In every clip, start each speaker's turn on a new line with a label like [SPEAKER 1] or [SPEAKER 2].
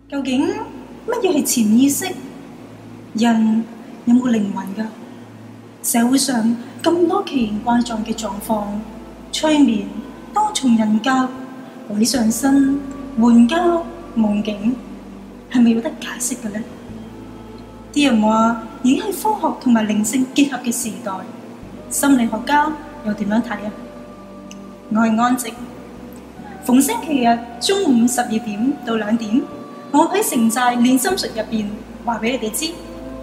[SPEAKER 1] 究竟乜嘢係潛意識？人有冇靈魂㗎？社會上咁多奇形怪狀嘅狀況，催眠、多重人格、鬼上身、援交、夢境，係咪有得解釋嘅呢？啲人話已經係科學同埋靈性結合嘅時代，心理學家又點樣睇啊？我係安靜，逢星期日中午12點到2點，我喺城寨練心術入邊話俾你哋知。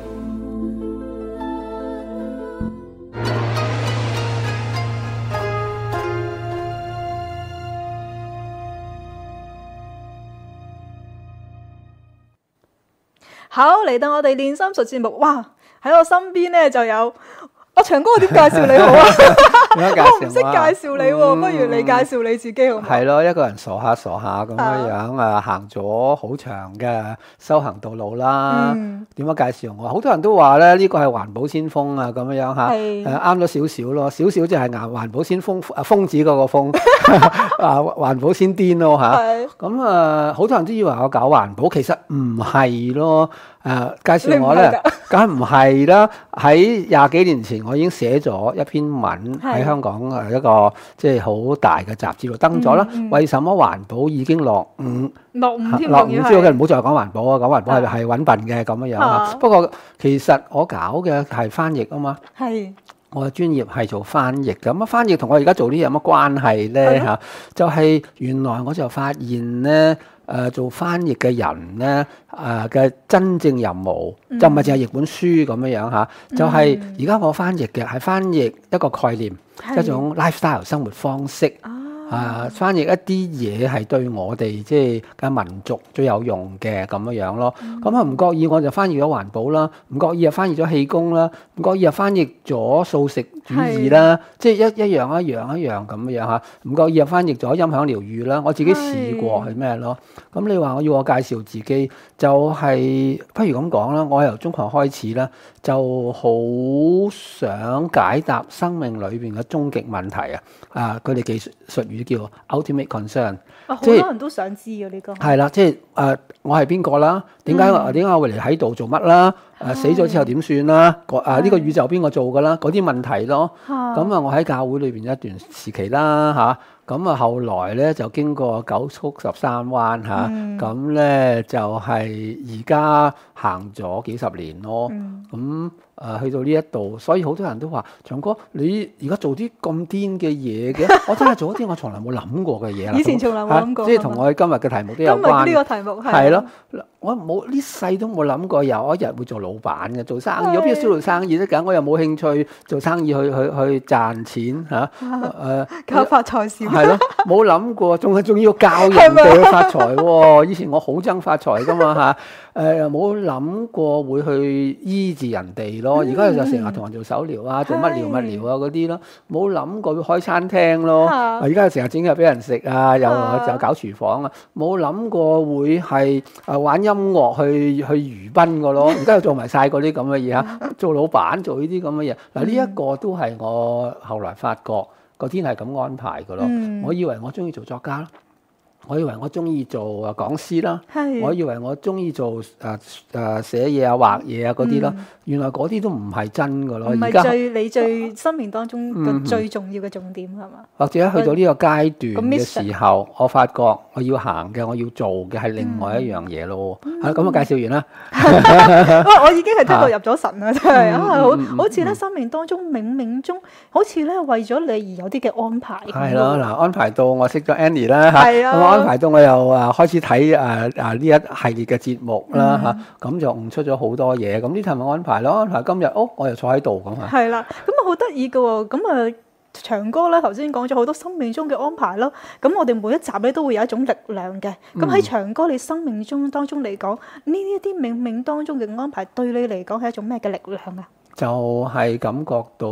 [SPEAKER 2] 好，嚟到我哋練心術節目，哇！喺我身邊咧就有我長哥，點介紹你好啊？我唔識介紹你喎，不如你介紹你自己好唔好？
[SPEAKER 3] 係咯，一個人傻下咁樣行咗好長嘅修行道路啦。點樣介紹我？好多人都話咧，呢個係環保先鋒啊，咁樣嚇。啱咗少少咯，少少即係環保先鋒，瘋子嗰個瘋環保先癲咯嚇。咁好多人都以為我搞環保，其實唔係咯。介紹我咧，梗係唔係啦。喺20幾年前，我已經寫咗一篇文喺香港一個即係好大嘅雜誌度登咗啦。為什麼環保已經落伍添？落伍之後嘅唔好再講環保啊！講環保係揾笨嘅咁樣樣。不過其實我搞嘅係翻譯啊嘛。我嘅專業係做翻譯嘅。咁翻譯同我而家做啲有乜關係咧嚇？就係原來我就發現咧。做翻譯嘅人咧，嘅真正任務就唔係淨係譯本書咁樣樣嚇，就係而家我翻譯嘅係翻譯一個概念，一種 lifestyle 生活方式。翻譯一啲嘢係對我哋即係嘅民族最有用嘅咁樣樣咯。咁唔覺意我就翻譯咗環保啦，唔覺意又翻譯咗氣功啦，唔覺意又翻譯咗素食主義啦，即係一樣咁樣嚇。唔覺意又翻譯咗音響療愈啦，我自己試過係咩咯？咁你話我要我介紹自己，就係不如咁講啦。我由中學開始啦，就好想解答生命裏邊嘅終極問題啊！佢哋技術語叫 ultimate concern，
[SPEAKER 2] 好多人都想知嘅呢個。
[SPEAKER 3] 係啦，即係我係邊個啦？點解我會嚟喺度做乜啦？死咗之後點算啦？呢個宇宙邊個做㗎啦？嗰啲問題咯。咁我喺教會裏邊一段時期啦嚇。咁後來咧就經過9曲13彎嚇，咁咧就係而家行咗幾十年咯。咁去到呢一度，所以好多人都話：長哥，你而家做啲咁癲嘅嘢嘅？我真係做一啲我從來冇諗過嘅嘢啦。
[SPEAKER 2] 以前從來冇諗過，
[SPEAKER 3] 即係同我哋今日嘅題目都有關。
[SPEAKER 2] 今日呢個題目
[SPEAKER 3] 係咯，我冇呢世都冇諗過有一日會做老闆嘅，做生意。我邊度識做生意啫？咁我又冇興趣做生意去賺錢嚇。
[SPEAKER 2] 靠發財先。
[SPEAKER 3] 係咯，冇諗過，仲要教人哋去發財喎。以前我好憎發財噶嘛嚇。冇諗過會去醫治人哋咯，而家就成日同人做手療啊，做乜療物療啊嗰啲咯，冇諗過會開餐廳咯，而家成日整嘢俾人食啊，又搞廚房啊，冇諗過會係玩音樂去娛賓個咯，而家又做埋晒嗰啲咁嘅嘢嚇，做老闆做呢啲咁嘅嘢，嗱呢一個都係我後來發覺個天係咁安排嘅咯，我以為我中意做作家咯。我以為我中意做講師啦，我以為我中意做寫嘢啊、畫嘢啊嗰啲啦，原來嗰啲都唔係真㗎咯。
[SPEAKER 2] 唔係你最生命當中嘅最重要嘅重點係嘛？
[SPEAKER 3] 或者去到呢個階段嘅時候，我發覺我要行嘅、我要做嘅係另外一樣嘢咯。咁我介紹完啦。
[SPEAKER 2] 我已經係聽到入咗神啦，真係好似咧生命當中冥冥中，好似咧為咗你而有啲嘅安排。
[SPEAKER 3] 係咯，嗱安排到我識咗 Annie 啦嚇。安排到我又開始睇呢一系列嘅節目啦嚇，咁就悟出咗好多嘢。咁呢題咪安排咯，安排今日我又坐喺度咁啊。
[SPEAKER 2] 係啦，咁啊好得意嘅喎，咁長哥咧頭先講咗好多生命中嘅安排咯。咁我哋每一集咧都會有一種力量嘅。咁喺長哥你生命中當中嚟講，呢一啲冥冥當中嘅安排對你嚟講係一種咩嘅力量啊？
[SPEAKER 3] 就係感覺到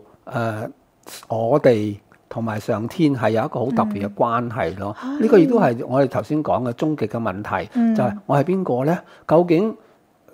[SPEAKER 3] 我哋同埋上天係有一個好特別嘅關係咯，呢個亦都係我哋頭先講嘅終極嘅問題，就係我係邊個咧？究竟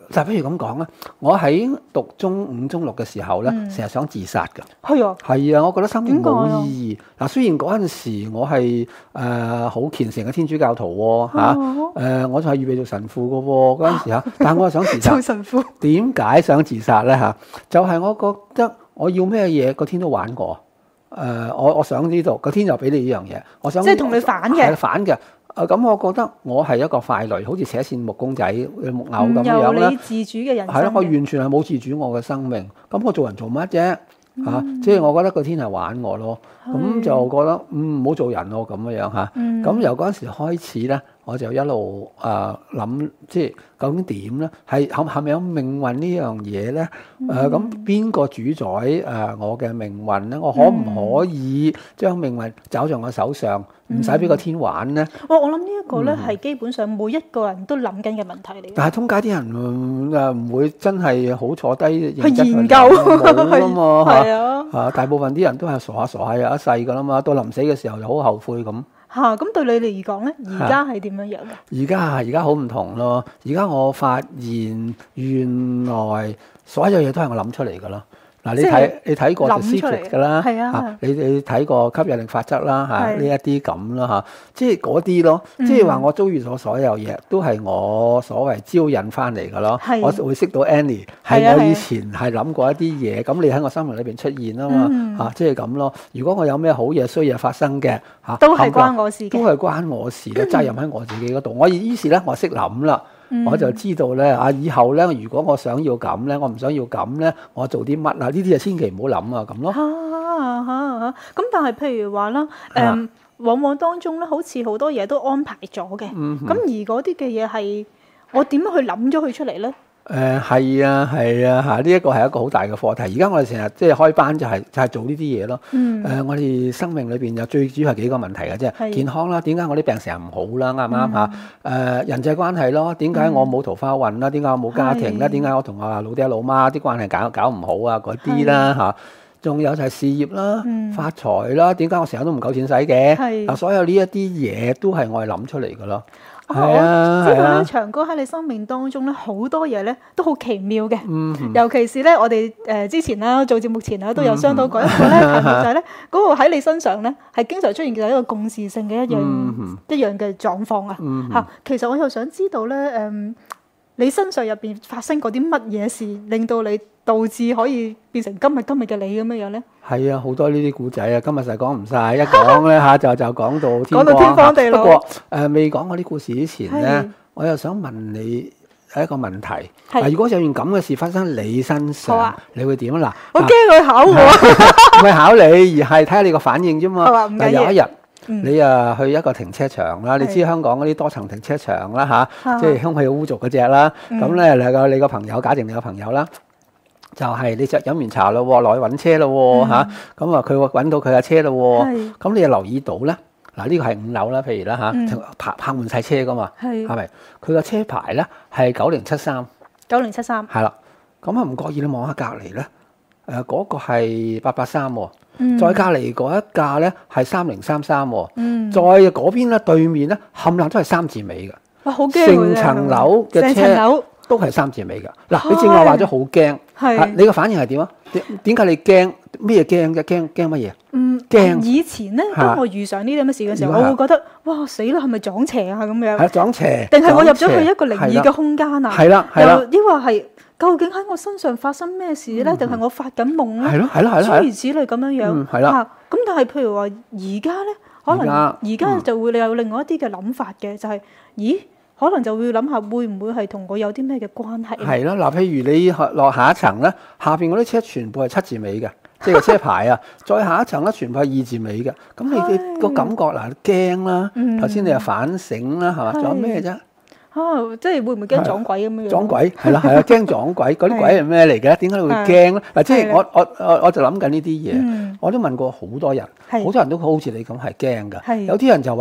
[SPEAKER 3] 但係不如咁講啦，我喺讀中五、中六嘅時候咧，成日想自殺㗎。
[SPEAKER 2] 係啊，
[SPEAKER 3] 係啊，我覺得生命冇意義。嗱，雖然嗰陣時我係好虔誠嘅天主教徒喎，我就係預備做神父嘅喎嗰陣時嚇，但係我又想自殺。
[SPEAKER 2] 做神父
[SPEAKER 3] 點解想自殺咧嚇？就係我覺得我要咩嘢，個天都玩過。我想知道個天就俾你呢樣嘢，我想
[SPEAKER 2] 即係同你反嘅，
[SPEAKER 3] 係反嘅。咁我覺得我係一個傀儡，好似扯線木公仔、木偶咁樣啦。
[SPEAKER 2] 由你自主嘅人生。
[SPEAKER 3] 係咯，我完全係冇自主我嘅生命。咁我做人做乜啫？即係我覺得個天係玩我咯。咁就覺得唔好做人咯咁樣嚇。咁由嗰陣時開始咧，我就一路諗，即係究竟點咧？係咪有命運呢樣嘢咧？咁邊個主宰我嘅命運咧？我可唔可以將命運找在我手上，唔使俾個天玩咧？
[SPEAKER 2] 我諗呢一個咧係基本上每一個人都諗緊嘅問題嚟嘅。
[SPEAKER 3] 但係通街啲人唔會真係好坐低
[SPEAKER 2] 去研究
[SPEAKER 3] 㗎嘛，
[SPEAKER 2] 係啊，
[SPEAKER 3] 大部分啲人都係傻下有一世㗎啦嘛，到臨死嘅時候就好後悔咁。
[SPEAKER 2] 咁對你嚟講咧，而家係點樣樣嘅？
[SPEAKER 3] 而家好唔同咯。而家我發現原來所有嘢都係我諗出嚟㗎咯。嗱，你睇過 The Secret 㗎啦，你睇過吸引力法則啦，呢一啲咁啦嚇，即係嗰啲咯，即係話我遭遇咗所有嘢都係我所謂招引翻嚟㗎咯。我會識到 Annie 係我以前係諗過一啲嘢，咁你喺我生命裏邊出現啊嘛，即係咁咯。如果我有咩好嘢衰嘢發生嘅
[SPEAKER 2] 都係關我事嘅，
[SPEAKER 3] 都係關我事嘅，責任喺我自己嗰度。我於是咧，我識諗啦。我就知道咧，以後咧，如果我想要咁咧，我唔想要咁咧，我做啲乜啊？呢啲就千祈唔好諗啊，咁咯。
[SPEAKER 2] 咁但係譬如話啦，往往當中咧，好似好多嘢都安排咗嘅。咁而嗰啲嘅嘢係我點樣去諗咗佢出嚟咧？
[SPEAKER 3] 係啊嚇，呢一個係一個好大嘅課題。而家我哋成日即係開班就係做呢啲嘢咯。我哋生命裏邊有最主要係幾個問題嘅啫，健康啦，點解我啲病成日唔好啦？啱唔啱嚇？人際關係咯，點解我冇桃花運啦？點解我冇家庭啦？點解我同我老爹老媽啲關係搞唔好啊？嗰啲啦嚇。仲有就係事業啦、發財啦，點解我成日都唔夠錢使嘅？所有呢一啲嘢都係我係諗出嚟嘅咯。係啊，
[SPEAKER 2] 知道咧，長哥喺你生命當中咧，好多嘢咧都好奇妙嘅。尤其是咧，我哋之前啦做節目前啦，都有商討過一個咧題目，就係咧嗰個喺你身上咧係經常出現嘅一個共時性嘅一樣嘅狀況啊。嚇，其實我又想知道咧，你身上入邊發生過啲乜嘢事，令到你導致可以變成今日嘅你咁樣樣咧？係
[SPEAKER 3] 啊，好多呢啲故仔啊，今日實講唔晒，一講咧嚇就講到
[SPEAKER 2] 天荒地老。
[SPEAKER 3] 不過未講我啲故事之前咧，我又想問你一個問題。如果有件咁嘅事發生喺你身上，你會點啊？嗱，
[SPEAKER 2] 我驚佢考我，
[SPEAKER 3] 唔係考你，而係睇下你個反應啫嘛。
[SPEAKER 2] 嗱，
[SPEAKER 3] 有一日你去一個停車場啦，你知香港嗰啲多層停車場啦嚇，即係空氣污濁嗰隻啦。咁咧你個朋友，假定你個朋友啦。就係你就飲完茶咯喎，落去揾車咯喎嚇，咁佢揾到佢架車咯喎，咁你又留意到咧，嗱呢個係5樓啦，譬如啦嚇，泊滿晒車噶嘛，係咪？佢個車牌咧係9073，係啦，咁唔覺意你望下隔離咧，嗰個係883喎，再隔離嗰一架咧係3033喎，再嗰邊咧對面咧冚唪唥都係3字尾嘅，
[SPEAKER 2] 哇好驚！
[SPEAKER 3] 成層樓嘅車都係3字尾嘅。嗱，你正話話咗好驚。你個反應係點啊？點解你驚咩驚啫？驚乜嘢？驚
[SPEAKER 2] 以前咧，當我遇上呢啲咁嘅事嘅時候，我會覺得哇死啦，係咪撞邪啊咁樣？
[SPEAKER 3] 係撞邪，
[SPEAKER 2] 定係我入咗去一個靈異嘅空間啊？
[SPEAKER 3] 係啦，
[SPEAKER 2] 抑或係究竟喺我身上發生咩事咧？定係我發緊夢咧？
[SPEAKER 3] 係咯，
[SPEAKER 2] 諸如此類咁樣樣。
[SPEAKER 3] 係啦。
[SPEAKER 2] 咁但係譬如話而家咧，可能而家就會有另外一啲嘅諗法嘅，就係咦？可能就會諗下會唔會係同我有啲咩嘅關係？
[SPEAKER 3] 係啦，嗱，譬如你落下一層咧，下邊嗰啲車全部係7字尾嘅，即係個車牌啊。再下一層咧，全部係2字尾嘅。咁你個感覺嗱驚啦，頭先你又反省啦，係嘛？仲有咩啫？
[SPEAKER 2] 即係會唔會驚撞鬼咁樣？
[SPEAKER 3] 撞鬼係啦，驚撞鬼。嗰啲鬼係咩嚟嘅？點解會驚咧？嗱，即係我就諗緊呢啲嘢。我都問過好多人，好多人都好似你咁係驚㗎。有啲人就話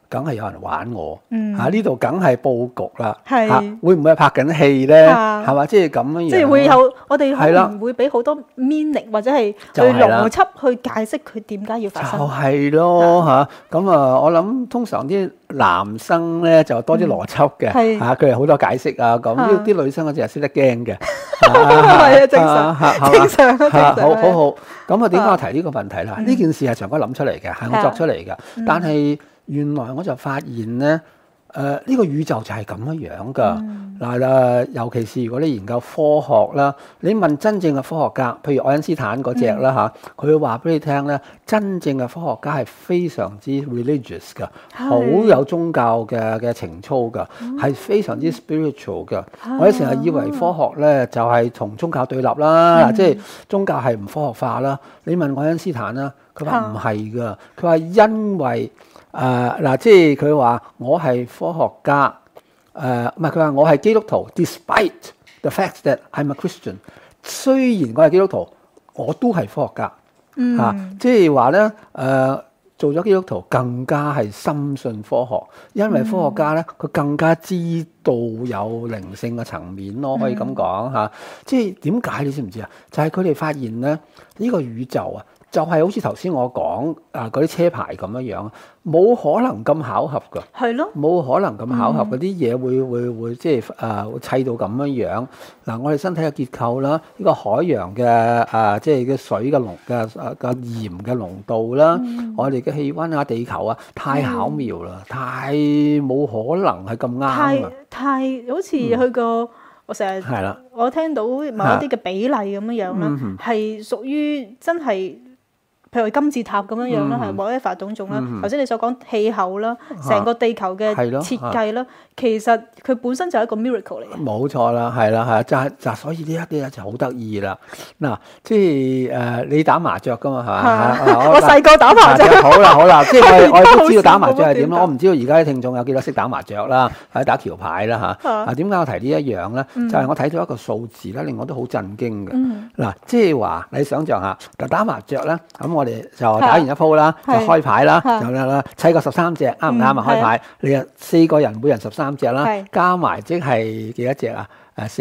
[SPEAKER 3] 梗係有人玩我呢度梗係佈局啦會唔會係拍緊戲咧？係嘛？即係咁樣，
[SPEAKER 2] 即係會有我哋可能會俾好多 meaning 或者係去邏輯去解釋佢點解要發生。
[SPEAKER 3] 就係咯咁我諗通常啲男生咧就多啲邏輯嘅佢係好多解釋啊咁。啲女生我淨係識得驚嘅。
[SPEAKER 2] 係正常，正常。
[SPEAKER 3] 好。咁點解我提呢個問題啦？呢件事係長哥諗出嚟嘅，係我作出嚟嘅。但係原來我就發現咧，呢個宇宙就係咁樣噶。嗱尤其是如果你研究科學啦，你問真正嘅科學家，譬如愛因斯坦嗰隻啦佢會話俾你聽咧，真正嘅科學家係非常之 religious 噶，好有宗教嘅情操噶，係非常之 spiritual 噶。我哋成日以為科學咧就係同宗教對立啦，即係宗教係唔科學化啦。你問愛因斯坦啦，佢話唔係噶，佢話因為即係佢話我係科學家，唔係佢話我係基督徒 ，despite the fact that I'm a Christian。雖然我係基督徒，我都係科學家。即係話咧，做咗基督徒更加係深信科學，因為科學家咧佢更加知道有靈性嘅層面咯，可以咁講即係點解你知唔知啊？就係佢哋發現咧，呢個宇宙啊。就係好似頭先我講嗰啲車牌咁樣，冇可能咁巧合㗎。係咯，冇可能咁巧合嗰啲嘢會即係砌到咁樣。我哋身體嘅結構啦，呢個海洋嘅即係嘅水嘅鹽嘅濃度啦，我哋嘅氣温啊、地球啊，太巧妙啦，太冇可能係咁啱
[SPEAKER 2] 太好似去個我成日我聽到某一啲嘅比例咁樣啦，係屬於真係。譬如金字塔咁樣樣啦，係某一法種種啦。頭先你所講氣候啦，成個地球嘅設計啦，其實佢本身就係一個 miracle 嚟嘅。冇
[SPEAKER 3] 錯啦，係啦，就所以呢一啲咧就好得意啦。嗱，即係你打麻雀噶嘛，係嘛？
[SPEAKER 2] 我細個打麻雀。
[SPEAKER 3] 好啦，即係我都知道打麻雀係點咯。我唔知道而家啲聽眾有幾多識打麻雀啦，或者打橋牌啦嚇。點解我提呢一樣咧？就係我睇到一個數字咧，令我都好震驚嘅。嗱，即係話你想象下，打麻雀咧，咁我哋就打完一鋪啦，就開牌啦，就啦砌個13隻，啱唔啱啊？開牌你啊4個人，每人13隻啦，加埋即係幾多隻啊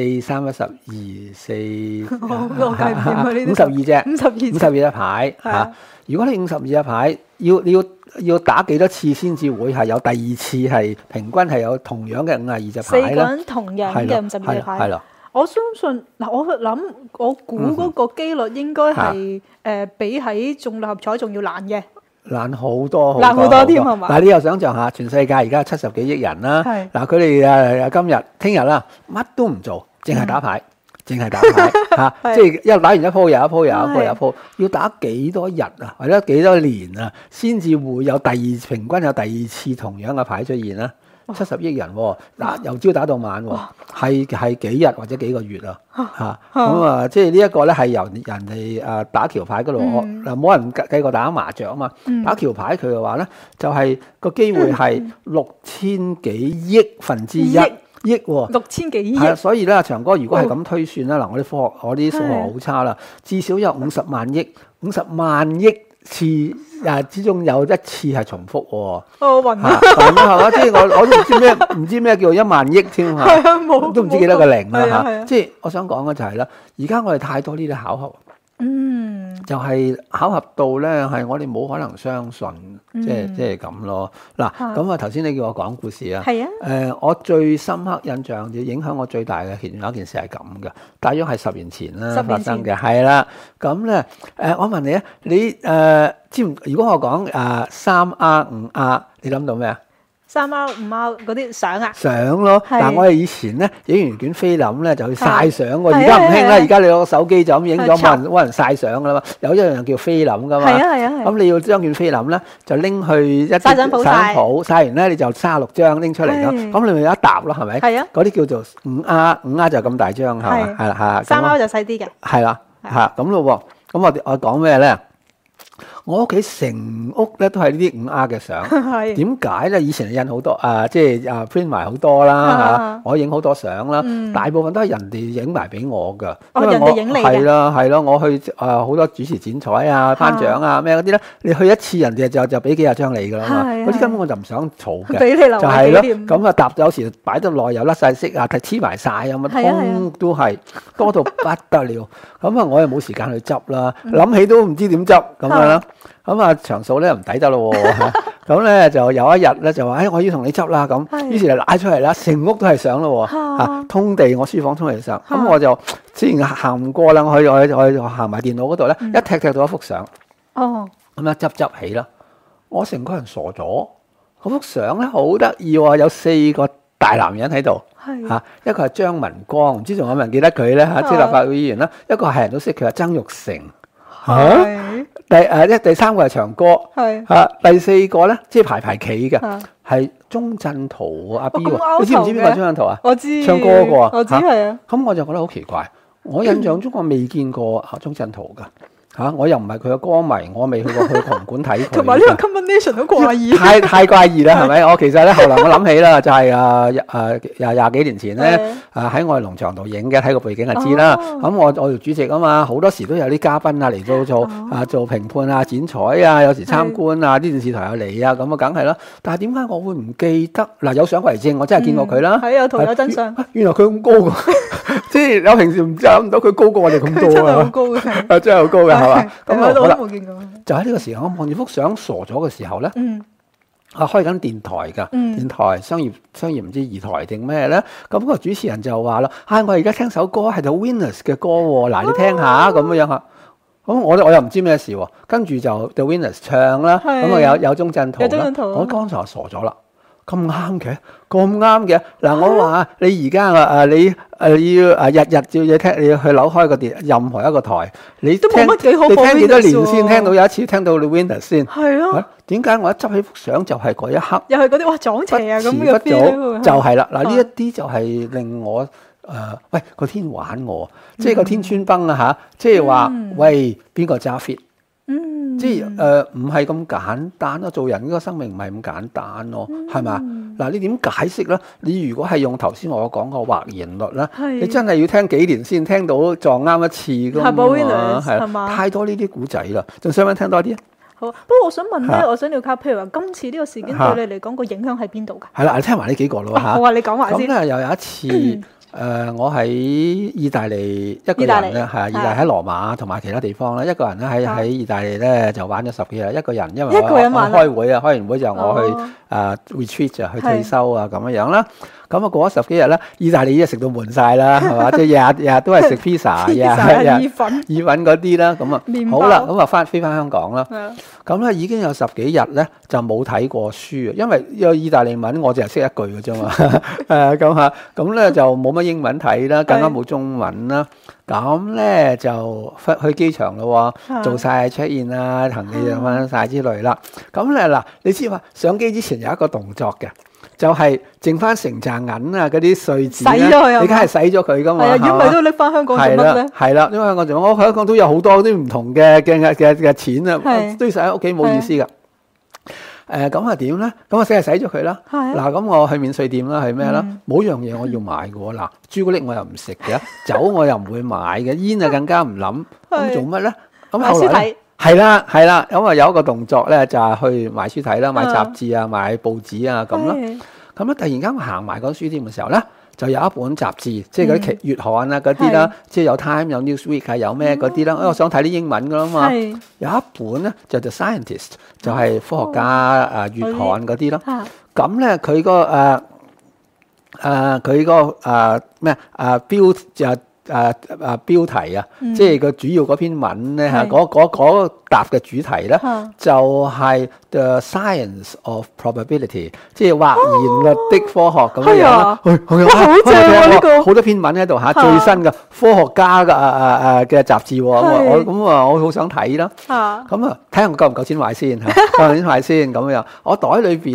[SPEAKER 3] ？4、3、12、4，
[SPEAKER 2] 我計唔掂啊！呢啲
[SPEAKER 3] 52隻，52隻牌嚇。如果你52隻牌，要打幾多次先至會係有第二次係平均係有同樣嘅52隻牌咧？4個人
[SPEAKER 2] 同樣嘅52隻牌。我相信我估嗰個機率應該係比喺中六合彩仲要難嘅，難好多添係嘛？
[SPEAKER 3] 嗱，你又想象下，全世界而家70幾億人啦，嗱佢哋今日、聽日啦，乜都唔做，淨係打牌即係一打完一鋪又一鋪，要打幾多日啊，或者幾多年啊，先至會有平均有第二次同樣嘅牌出現啦？70億人喎，由朝打到晚喎，係幾日或者幾個月啊？咁即係呢一個咧係由人哋打橋牌嗰度，冇人計過打麻雀啊嘛。打橋牌佢嘅話咧，就係個機會係6000幾億分之一億喎，6000幾億。所以咧，長哥如果係咁推算啦，我啲數學好差啦，至少有50萬億次之中有一次係重複喎。
[SPEAKER 2] 暈啊！
[SPEAKER 3] 係嘛？即係我都唔知咩叫1萬億添嚇，都唔知幾多個零啦嚇。即係我想講嘅就係啦，而家我哋太多呢啲巧合，就係巧合到咧係我哋冇可能相信，即係咁咯。嗱，咁頭先你叫我講故事啊，我最深刻印象影響我最大嘅其中有一件事係咁嘅，大約係10年前啦發生嘅，係啦。咁咧我問你啊，你知唔？如果我講3R 5R，你諗到咩啊
[SPEAKER 2] ？3R 5R 嗰啲相啊？
[SPEAKER 3] 相咯，但係我哋以前咧影完卷菲林咧就去曬相喎，而家唔興啦，而家你攞個手機就咁影咗，冇人曬相噶啦嘛。有一樣叫菲林噶嘛，咁你要將卷菲林咧就拎去一啲曬曬完咧你就36張拎出嚟咯，咁你咪有一沓咯，係咪？係啊，嗰啲叫做5R 就咁大張係嘛？係啦，
[SPEAKER 2] 3R 就細啲嘅。
[SPEAKER 3] 係啦，咁咯喎，咁我講咩咧？ 我屋企成屋咧都係呢啲5R 嘅相。
[SPEAKER 2] 係
[SPEAKER 3] 點解咧？以前印好多即係print 埋好多啦，我影好多相啦，大部分都係人哋影埋俾我㗎。
[SPEAKER 2] 人哋影你嘅。
[SPEAKER 3] 係啦係咯，我去好多主持剪彩啊、頒獎啊咩嗰啲咧，你去一次人哋就俾幾廿張你㗎啦嘛。嗰啲根本我就唔想儲嘅，
[SPEAKER 2] 俾你留
[SPEAKER 3] 就係咯。
[SPEAKER 2] 紀念。
[SPEAKER 3] 咁搭有時擺得耐又甩晒色啊，黐埋晒咁啊，通都係多到不得了。咁我又冇時間去執啦，諗起都唔知點執咁樣啦。咁場數咧唔抵得咯喎，咁咧就有一日咧就話，我要同你執啦咁，於是就拉出嚟啦，成屋都係相咯喎，通地我書房通嚟相，咁我就之前行唔過啦，我去行埋電腦嗰度咧，一踢到一幅相，咁一執起啦，我成個人傻咗，嗰幅相咧好得意喎，有4個大男人喺度，一個係張文光，唔知仲有冇人記得佢咧嚇，即係立法會議員啦，一個係人都識佢係曾鈺成。第三個係長哥，第4個咧即係排企嘅，係鐘鎮濤阿 B 喎，你知唔知邊個係鐘鎮濤啊？
[SPEAKER 2] 我知，
[SPEAKER 3] 唱歌嘅喎，
[SPEAKER 2] 我知係啊。
[SPEAKER 3] 咁我就覺得好奇怪，我印象中我未見過鐘鎮濤㗎。我又唔係佢嘅歌迷，我未去過佢紅館睇佢。
[SPEAKER 2] 同埋呢個 combination 好怪異，
[SPEAKER 3] 太怪異啦，係咪？我其實咧後來我諗起啦，就係廿幾年前咧，喺我哋農場度影嘅，睇個背景就知啦。咁我做主席啊嘛，好多時都有啲嘉賓嚟到做評判啊、剪彩啊，有時參觀啊，啲電視台有嚟啊，咁啊梗係啦。但係點解我會唔記得？嗱，有相為證，我真係見過佢啦。
[SPEAKER 2] 係有圖有真相。
[SPEAKER 3] 原來佢咁高㗎，即係我平時諗唔到佢高過我哋咁多啊！
[SPEAKER 2] 真係好高嘅，
[SPEAKER 3] 真係好高嘅。咁
[SPEAKER 2] 我都冇見過。
[SPEAKER 3] 就喺呢個時候，我望住幅相傻咗嘅時候咧，開緊電台㗎，電台商業唔知2台定咩咧？咁個主持人就話啦：，我而家聽首歌係 The Winners 嘅歌喎，嗱你聽下咁樣嚇。咁我又唔知咩事喎，跟住就 The Winners 唱啦，咁啊有鐘鎮濤啦，我剛才傻咗啦。咁啱嘅，嗱我話你而家你要日日照嘢聽，你要去扭開個電任何一個台，你
[SPEAKER 2] 都冇乜幾好。
[SPEAKER 3] 你聽幾多年先聽到有一次聽到 The Winners 先？
[SPEAKER 2] 係咯。
[SPEAKER 3] 點解我一執起幅相就係嗰一刻？
[SPEAKER 2] 又係嗰啲哇撞邪啊咁嘅 feel。
[SPEAKER 3] 就係啦，嗱呢一啲就係令我喂個天玩我，即係個天穿崩啊嚇！即係話喂邊個揸 fit？即係唔係咁簡單咯，做人呢個生命唔係咁簡單咯，係嘛？嗱，你點解釋咧？你如果係用頭先我講個或然律咧，你真係要聽幾年先聽到撞啱一次㗎嘛？係嘛？太多呢啲古仔啦，仲想唔想聽多啲啊？
[SPEAKER 2] 好，不過我想問咧，我想了解，譬如話今次呢個事件對你嚟講個影響喺邊度㗎？
[SPEAKER 3] 係啦，聽埋呢幾個咯嚇。
[SPEAKER 2] 好啊，你講埋先。
[SPEAKER 3] 咁咧又有一次。我喺意大利一個人咧，係意大利喺羅馬同埋其他地方咧，一個人咧喺意大利咧就玩咗10幾日，一個人因為我開會啊，開完會就我去retreat 啊，去退休啊咁樣啦。咁過咗10幾日咧，意大利已經食到悶晒啦，係嘛？即係日日都係食 pizza、意粉嗰啲啦。咁啊，好啦，咁啊飛翻香港啦。咁咧已經有10幾日咧就冇睇過書，因為有意大利文我淨係識一句嘅啫嘛。咁咧就冇乜英文睇啦，更加冇中文啦。咁咧就去機場咯，做晒 check in 啊，行李就翻晒之類啦。咁咧嗱，你知嘛？上機之前有一個動作嘅。就係剩翻成紮銀啊，嗰啲碎紙咧，你梗係洗咗佢噶嘛？係啊，如果唔係都拎翻香港做乜咧？係啦，因為香港做，我香港都有好多啲唔同嘅錢啊，都要洗喺屋企冇意思噶。咁啊點咧？咁我洗咗佢啦。嗱，咁我去免稅店啦，係咩啦？冇樣嘢我要買嘅喎。嗱，朱古力我又唔食嘅，酒我又唔會買嘅，煙啊更加唔諗。咁做乜咧？咁後來咧？係啦，咁啊有一個動作咧，就係去買書睇啦，買雜誌啊，買報紙啊咁啦。咁咧突然間我行埋嗰書店嘅時候咧，就有一本雜誌，即係嗰啲月刊啊嗰啲啦，即係有 Time 有 Newsweek 啊，有咩嗰啲啦。我想睇啲英文噶啦嘛。有一本咧就The Scientist，就係科學家月刊嗰啲啦。咁咧佢個咩標就。標題啊，即係個主要嗰篇文咧嚇，嗰答嘅主題咧就係 The Science of Probability， 即係或然率的科學咁樣啦。
[SPEAKER 2] 好正啊！呢個
[SPEAKER 3] 好多篇文喺度嚇，最新嘅科學家嘅雜誌喎。我好想睇啦。咁啊，睇下我夠唔夠錢買先嚇，夠錢買先咁樣。我袋裏邊咧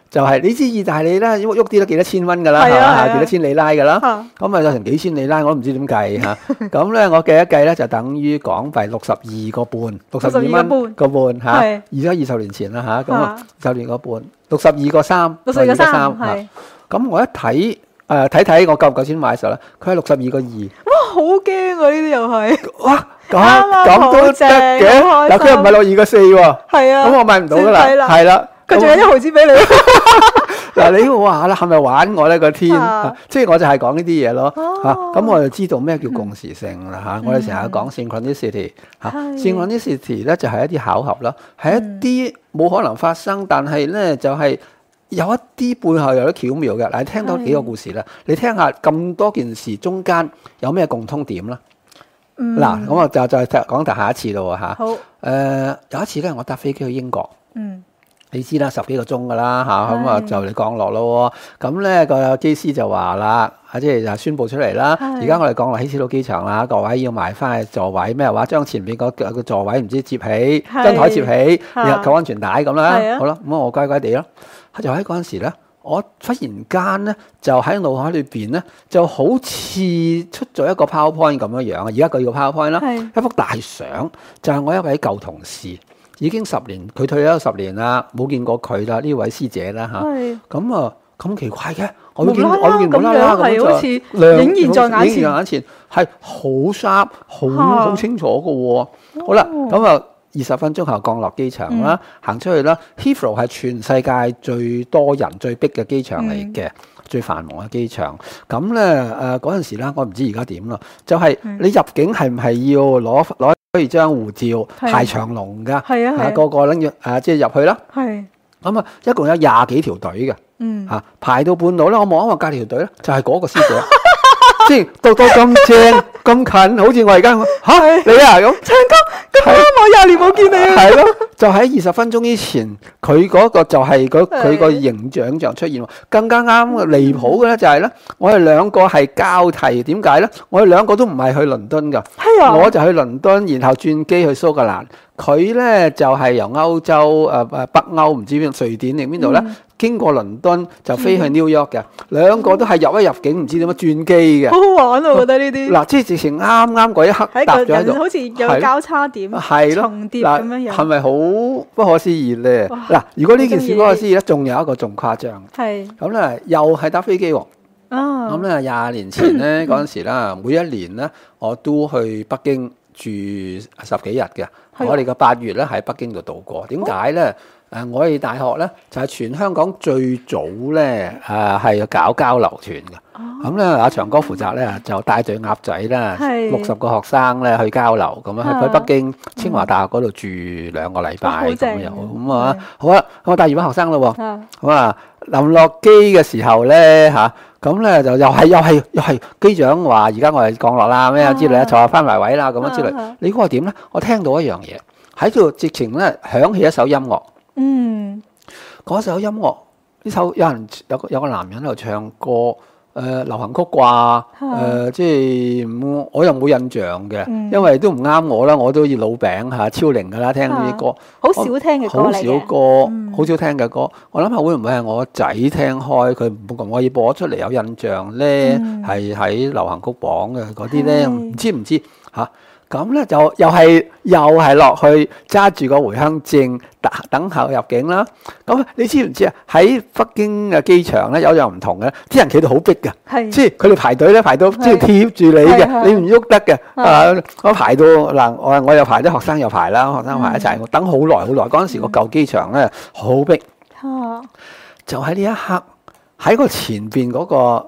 [SPEAKER 3] 就係你知意大利啦，喐啲都幾多千蚊㗎啦，
[SPEAKER 2] 係啊，
[SPEAKER 3] 幾多千里拉㗎啦。咁啊有成幾千里拉，我都唔知點計嚇。咁咧我計一計咧，就等於港幣62個半，62蚊個半嚇。20年前啦嚇，咁啊20年個半，62個3，
[SPEAKER 2] 係。
[SPEAKER 3] 咁我一睇睇我夠唔夠錢買嘅時候咧，佢係62個2。
[SPEAKER 2] 哇！好驚啊！呢啲又係。
[SPEAKER 3] 哇！咁都得嘅，嗱佢又唔係62個4喎。係啊。咁我買唔到㗎啦，係啦。
[SPEAKER 2] 佢仲有1毫子俾你。
[SPEAKER 3] 嗱，你話啦，係咪玩我呢個天？即係我就係講呢啲嘢咯嚇。咁我就知道咩叫共時性啦嚇。我哋成日講 synchronicity 嚇，synchronicity 咧就係一啲巧合啦，係一啲冇可能發生，但係咧就係有一啲背後有啲巧妙嘅。嗱，你聽到幾個故事啦，你聽下咁多件事中間有咩共通點啦？嗱，咁我就講第下一次咯嚇。好。有一次咧，我搭飛機去英國。你知啦，10幾個鐘噶啦嚇，咁啊就嚟降落咯喎。咁咧個機師就話啦，即係就宣佈出嚟啦。而家我哋降落希斯路機場啦，各位要埋翻去座位咩話？將前面個座位唔知接起，張台接起，然後扣安全帶咁啦。好啦，咁我乖乖地咯。就喺嗰陣時咧，我忽然間咧就喺腦海裏邊咧，就好似出咗一個 PowerPoint 咁樣樣啊！而家佢個 PowerPoint 啦，一幅大相，就係我一位舊同事。已經10年，佢退休10年啦，冇見過佢啦，呢位師姐啦嚇。咁啊咁奇怪嘅，我見無啦啦咁
[SPEAKER 2] 好似影現在眼前，
[SPEAKER 3] 係好 sharp，好清楚嘅喎。好啦，咁啊20分鐘後降落機場啦，行出去啦。Heathrow 係全世界最多人最逼嘅機場嚟嘅，最繁忙嘅機場。咁咧嗰陣時咧，我唔知而家點啦，就係你入境係唔係要攞可以張護照排長龍噶，個個拎住即係入去啦。咁啊，一共有20幾條隊嘅，排到半路咧，我望一望隔離條隊咧，就係嗰個師姐，即係到咁正咁近，好似我而家你啊咁，
[SPEAKER 2] 長哥咁啱我20年冇見你啊，
[SPEAKER 3] 係咯，就喺20分鐘之前，佢嗰個就係佢個形象出現喎。更加啱離譜嘅咧就係咧，我哋兩個係交替，點解咧？我哋兩個都唔係去倫敦㗎，我就去倫敦，然後轉機去蘇格蘭。佢咧就係由歐洲北歐唔知邊瑞典定邊度咧，經過倫敦就飛去 New York 嘅，兩個都係入一入境唔知點樣轉機嘅，
[SPEAKER 2] 好好玩啊！我覺得呢啲
[SPEAKER 3] 嗱，即係直情啱啱嗰一刻搭咗喺度，
[SPEAKER 2] 好似有交叉點重疊咁樣樣，
[SPEAKER 3] 係咪好不可思議咧？嗱，如果呢件事不可思議咧，仲有一個仲誇張，咁咧又係搭飛機喎。咁咧20年前咧嗰陣時啦，每一年咧我都去北京住10幾日嘅。我哋嘅8月咧喺北京度度過，點解咧？我哋大學咧就係全香港最早咧係搞交流團嘅。咁咧阿長哥負責咧就帶隊鴨仔啦，60個學生咧去交流，咁樣去北京清華大學嗰度住2個禮拜咁樣。咁啊好啊，我帶2班學生咯喎。咁啊臨落機嘅時候咧嚇。咁咧就又係機長話而家我哋降落啦咩之類啊，坐下翻埋位啦咁樣之類。你估我點咧？我聽到一樣嘢喺度，直情咧響起一首音樂。嗰首音樂呢首有個男人喺度唱歌，流行曲啩，即係我又冇印象嘅，因為都唔啱我啦，我都要老餅嚇超齡噶啦，聽呢啲歌
[SPEAKER 2] 好少聽嘅歌嚟嘅，
[SPEAKER 3] 好少聽嘅歌。我諗下會唔會係我仔聽開，佢唔可以播出嚟有印象咧？係喺流行曲榜嘅嗰啲咧，唔知嚇。咁咧就又係落去揸住個回鄉證等候入境啦。咁你知唔知啊？喺北京嘅機場咧有樣唔同嘅，啲人企到好逼嘅，即係佢哋排隊咧排到即係貼住你嘅，你唔喐得嘅。我排到嗱，我又排，啲學生又排啦，學生排一齊，我等好耐。嗰陣時個舊機場咧好逼，就喺呢一刻喺個前邊嗰個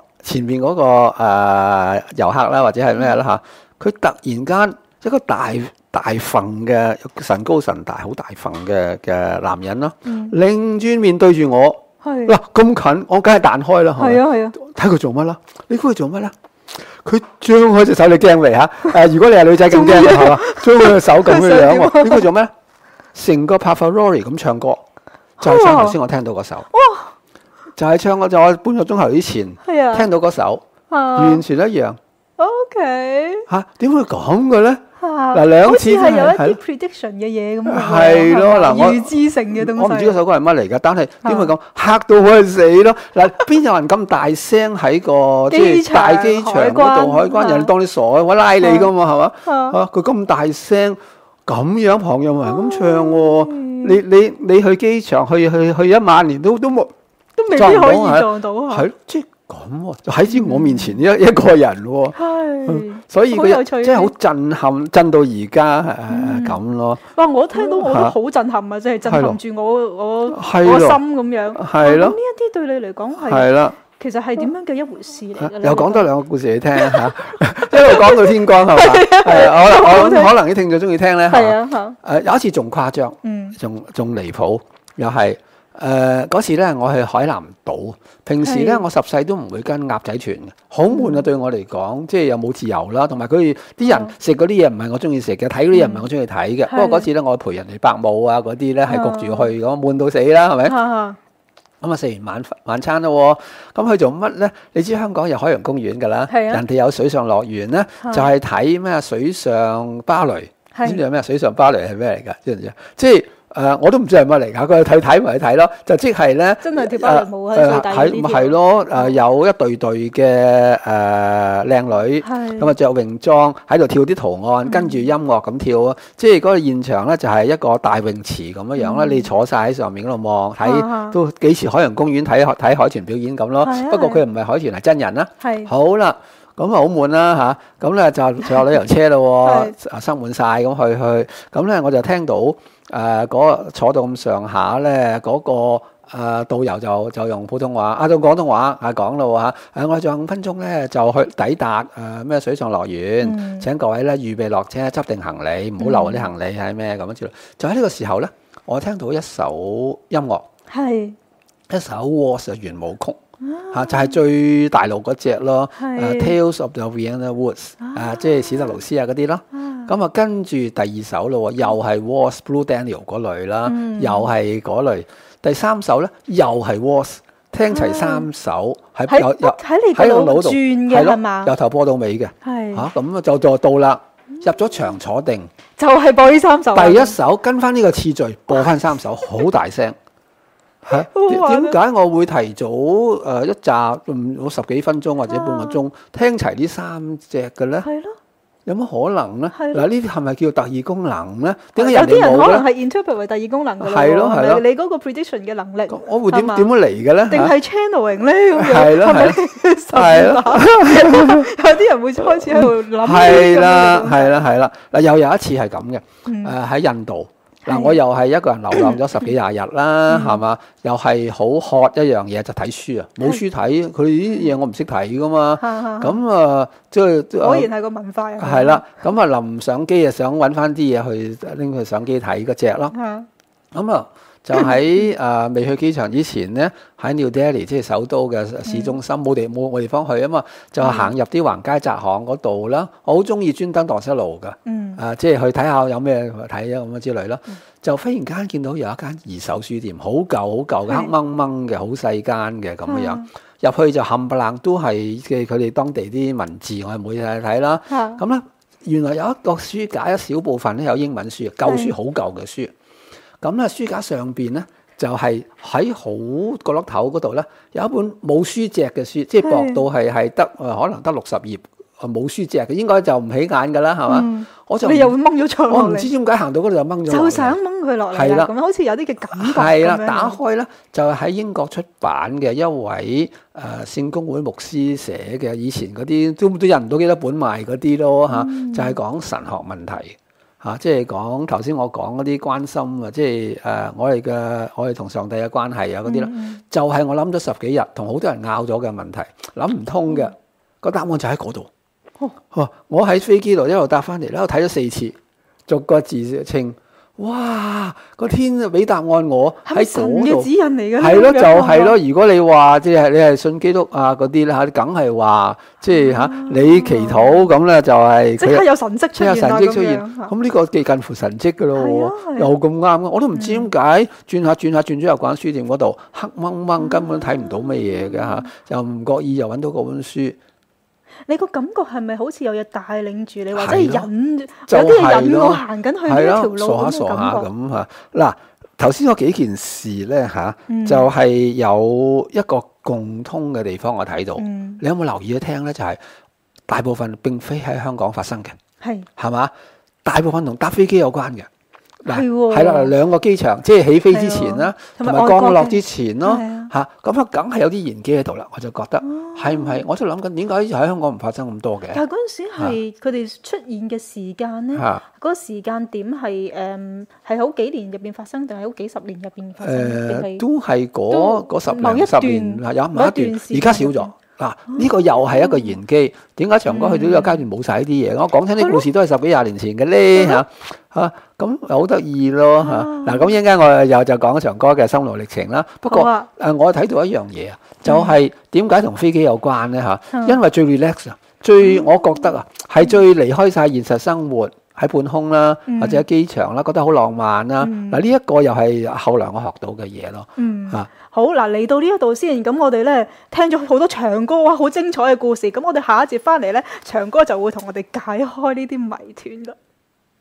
[SPEAKER 3] 遊客啦，或者係咩啦嚇，佢突然間一個大份嘅神高神大好大份嘅男人咯，擰轉面對住我，嗱咁近，我梗係彈開啦，係啊，睇佢做乜啦？你估佢做乜啦？佢張開隻手，你驚未嚇？如果你係女仔咁驚係嘛？張開隻手咁嘅樣喎，你估佢做咩？成個 Pavarotti 咁唱歌，就係唱頭先我聽到嗰首，就係唱我半個鐘頭之前聽到嗰首，完全一樣。
[SPEAKER 2] OK
[SPEAKER 3] 嚇點會咁嘅咧？ 嗱兩次
[SPEAKER 2] 好似係有一啲 prediction 嘅嘢咁啊，
[SPEAKER 3] 係咯嗱，我
[SPEAKER 2] 預知性嘅東西。
[SPEAKER 3] 我唔知嗰首歌係乜嚟㗎，但係點會咁嚇到我係死咯？嗱，邊有人咁大聲喺個即係大機場嗰度海關，人當你傻，我拉你㗎嘛係嘛？佢咁大聲咁樣旁若無人咁唱喎，你去機場去1萬年都冇，
[SPEAKER 2] 都未必可以撞到啊！
[SPEAKER 3] 係即係咁喎，喺住我面前一個人喎，所以佢真係好震撼，震到而家咁咯。
[SPEAKER 2] 哇！我聽到我都好震撼啊，即係震撼住我心咁樣。係咯，咁呢一啲對你嚟講係其實係點樣嘅一回事嚟嘅咧？
[SPEAKER 3] 又講多兩個故事你聽嚇，一路講到天光係嘛？係我可能啲聽眾中意聽咧。係啊，有一次仲誇張，仲離譜，又係。嗰時咧，我去海南島。平時咧，我十世都唔會跟鴨仔團嘅，好悶啊！對我嚟講，即係又冇自由啦，同埋佢啲人食嗰啲嘢唔係我中意食嘅，睇嗰啲嘢唔係我中意睇嘅。不過嗰次咧，我陪人哋伯母啊嗰啲咧係焗住去，咁悶到死啦，係咪？咁啊食完晚餐咯，咁去做乜咧？你知香港有海洋公園㗎啦，人哋有水上樂園咧，就係睇咩水上芭蕾。知唔知有咩水上芭蕾係咩嚟㗎？知唔知啊？即係。我都唔知係乜嚟㗎，佢睇埋去睇咯，就即係咧，
[SPEAKER 2] 真係跳芭蕾舞喺最大嗰啲。
[SPEAKER 3] 係咯，有一隊嘅靚女，咁啊着泳裝喺度跳啲圖案，跟住音樂咁跳啊！即係嗰個現場咧就係一個大泳池咁樣樣啦，你坐晒喺上面嗰度望，睇都幾似海洋公園睇海豚表演咁咯。不過佢唔係海豚，係真人啦。好啦。咁啊好悶啦嚇，咁咧就坐旅遊車咯，塞滿晒咁去，咁咧我就聽到坐到咁上下咧，嗰個導遊就用普通話用廣東話講咯嚇，我仲有5分鐘咧就去抵達咩水上樂園，請各位咧預備落車執定行李，唔好留啲行李係咩咁樣之類。就喺呢個時候咧，我聽到一首音樂，一首 Waltz 嘅圓舞曲。就係最大陸嗰隻咯，Tales of the Vienna Woods，即係史特勞斯嗰啲咯。咁跟住第二首咯，又係 Waltz Blue Danube 嗰類啦，又係嗰類。第三首咧，又係 Waltz，聽齊3首，喺你個腦度轉嘅係嘛？由頭播到尾嘅，咁就到啦。入咗場坐定，
[SPEAKER 2] 就係播呢3首。
[SPEAKER 3] 第一首跟翻呢個次序播翻3首，好大聲。點解我會提早一集我10幾分鐘或者半個鐘聽齊呢3隻嘅咧？係咯，有乜可能咧？嗱，呢啲係咪叫特異功能咧？點解有啲人可能係
[SPEAKER 2] interpret 為特異功能㗎？
[SPEAKER 3] 係咯係咯，
[SPEAKER 2] 你嗰個 prediction 嘅能力，
[SPEAKER 3] 我會點樣嚟嘅咧？
[SPEAKER 2] 定係 channeling 咧？咁樣
[SPEAKER 3] 係咯係咯，
[SPEAKER 2] 有啲人會開始喺度諗。
[SPEAKER 3] 係啦，嗱又有一次係咁嘅，喺印度。嗱，我又係一個人流浪咗10幾20日啦，係嘛？又係好渴一樣嘢就睇書啊！冇書睇，佢啲嘢我唔識睇噶嘛。咁即係
[SPEAKER 2] 果然係個文化。
[SPEAKER 3] 係啦，咁臨上機想揾翻啲嘢去拎去上機睇嗰隻咯。咁就喺未去機場之前咧，喺 New Delhi 即係首都嘅市中心，冇地方去啊嘛，就行入啲橫街窄巷嗰度啦。我好中意專登蕩失路噶，即係去睇下有咩睇啊咁之類啦。就忽然間見到有一間二手書店，好舊嘅，黑掹掹嘅，好細間嘅咁樣。入去就冚唪唥都係佢哋當地啲文字，我係每日睇啦。咁咧，原來有一個書架一小部分咧有英文書，舊書好舊嘅書。咁咧書架上邊咧就係喺好角落頭嗰度咧有一本冇書脊嘅書，即係薄到係得可能得60頁，冇書脊嘅，應該就唔起眼㗎啦，係嘛？
[SPEAKER 2] 你又掹咗出嚟，
[SPEAKER 3] 我唔知點解行到嗰度就掹咗，
[SPEAKER 2] 就想掹佢落嚟，係啦，咁好似有啲嘅感覺。
[SPEAKER 3] 係啦，打開咧就係喺英國出版嘅一位聖公會牧師寫嘅，以前嗰啲都印唔到幾多本賣嗰啲咯嚇，就係講神學問題。即係講頭先我講嗰啲關心啊，即係我哋同上帝嘅關係啊嗰啲啦，就係我諗咗10幾日，同好多人拗咗嘅問題，諗唔通嘅個答案就喺嗰度。我喺飛機度一路搭翻嚟，一路睇咗4次，逐個字稱。哇！個天俾答案我喺嗰度，
[SPEAKER 2] 嘅指引嚟嘅，
[SPEAKER 3] 係咯，就係咯。如果你話即係你係信基督啊嗰啲咧嚇，梗係話即係你祈禱咁咧就係
[SPEAKER 2] 即刻有神跡出現，
[SPEAKER 3] 咁呢個幾近乎神跡㗎咯喎，又咁啱嘅，我都唔知點解轉咗入間書店嗰度，黑掹掹根本睇唔到乜嘢嘅嚇，又唔覺意又揾到嗰本書。
[SPEAKER 2] 你個感覺係咪好似有嘢帶領住你，或者
[SPEAKER 3] 係咯
[SPEAKER 2] 引
[SPEAKER 3] 就
[SPEAKER 2] 有啲嘢引
[SPEAKER 3] 係咯
[SPEAKER 2] 我行緊去呢一條路
[SPEAKER 3] 傻下傻下
[SPEAKER 2] 咁嘅感覺？
[SPEAKER 3] 咁嚇。嗱，頭先嗰幾件事咧嚇，
[SPEAKER 2] 嗯
[SPEAKER 3] 就係有一個共通嘅地方我睇到。
[SPEAKER 2] 嗯
[SPEAKER 3] 你有冇留意一聽咧？就係大部分並非喺香港發生嘅，
[SPEAKER 2] 係
[SPEAKER 3] 係嘛？大部分同搭飛機有關嘅。嗱，
[SPEAKER 2] 係喎
[SPEAKER 3] 係啦，兩個機場，即係起飛之前啦，同埋
[SPEAKER 2] 係喎同埋外國嘅
[SPEAKER 3] 降落之前咯
[SPEAKER 2] 係啊，
[SPEAKER 3] 嚇，咁啊，梗係有啲玄機喺度啦。我就覺得係唔係？我都諗緊點解喺香港唔發生咁多嘅？
[SPEAKER 2] 但係嗰陣時係佢哋出現嘅時間咧，
[SPEAKER 3] 嚇
[SPEAKER 2] 嗰個時間點係好幾年入邊發生，定係好幾十年入邊發生？定係
[SPEAKER 3] 都係
[SPEAKER 2] 都
[SPEAKER 3] 嗰十
[SPEAKER 2] 某一
[SPEAKER 3] 零十年
[SPEAKER 2] 段
[SPEAKER 3] 有某一段，
[SPEAKER 2] 時間
[SPEAKER 3] 而家少咗。嗱，呢個又係一個玄機。點解長哥去到呢個階段冇晒呢啲嘢？我講親啲故事都係10幾20年前嘅咧嚇咁好得意咯嚇。嗱，咁一陣間我又就講長哥嘅心路歷程啦。不過
[SPEAKER 2] 好啊
[SPEAKER 3] 我睇到一樣嘢啊，就係點解同飛機有關咧嚇？
[SPEAKER 2] 嗯
[SPEAKER 3] 因為最 relax 啊，我覺得啊係最離開晒現實生活。喺半空啦，或者喺機場啦，覺得好浪漫啦。嗱，呢一個又係後來我學到嘅嘢咯。嚇，
[SPEAKER 2] 好嗱，嚟到呢一度先，咁我哋咧聽咗好多長哥哇，好精彩嘅故事。咁我哋下一節翻嚟咧，長哥就會同我哋解開呢啲謎團啦。